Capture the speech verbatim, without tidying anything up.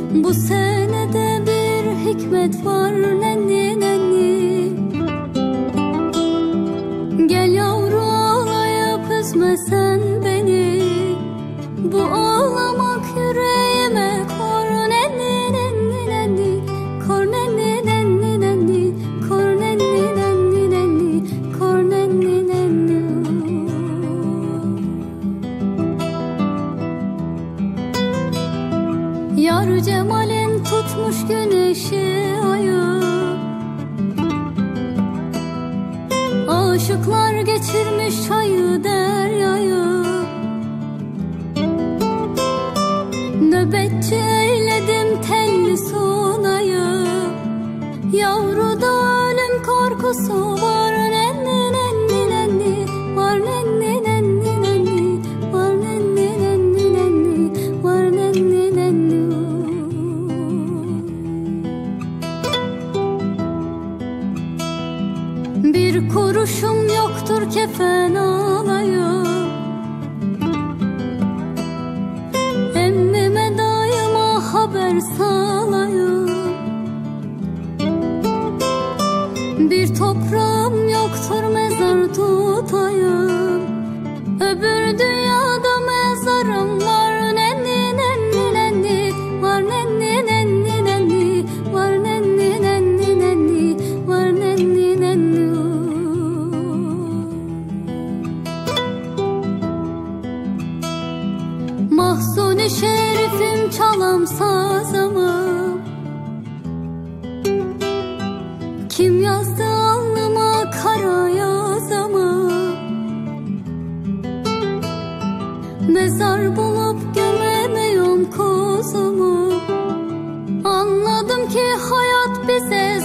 Bu senede bir hikmet var nenni nenni. Gel yavru ağlayıp üzme sen beni. Bu ağlamak yüreğime kor nenni nenni nenni. Kor nenni nenni nenni. Kor nenni nenni nenni. Kor nenni nenni. Yar cemalin tutmuş güneşi ayı. Aşıklar geçirmiş çayı deryayı. Nöbetçi eyledim telli sunayı. Yavruda ölüm korkusu var nenni nenni nenni. Var nenni nenni nenni. Var nenni nenni nenni. Var nenni nenni. Bir kuruşum yoktur kefen alayım. Emmime daima haber salayım. Bir toprağım yoktur mezar tutayım. Öbür dünyada mezarım var nenni nenni nenni. Var nenni nenni nenni. Var nenni nenni nenni. Var nenni nenni. Mahzun-i şerifim çalam sazımı. Kim yazdı alnıma kara yazımı? Mezar bulup gömemiyorum kuzumu. Anladım ki hayat bize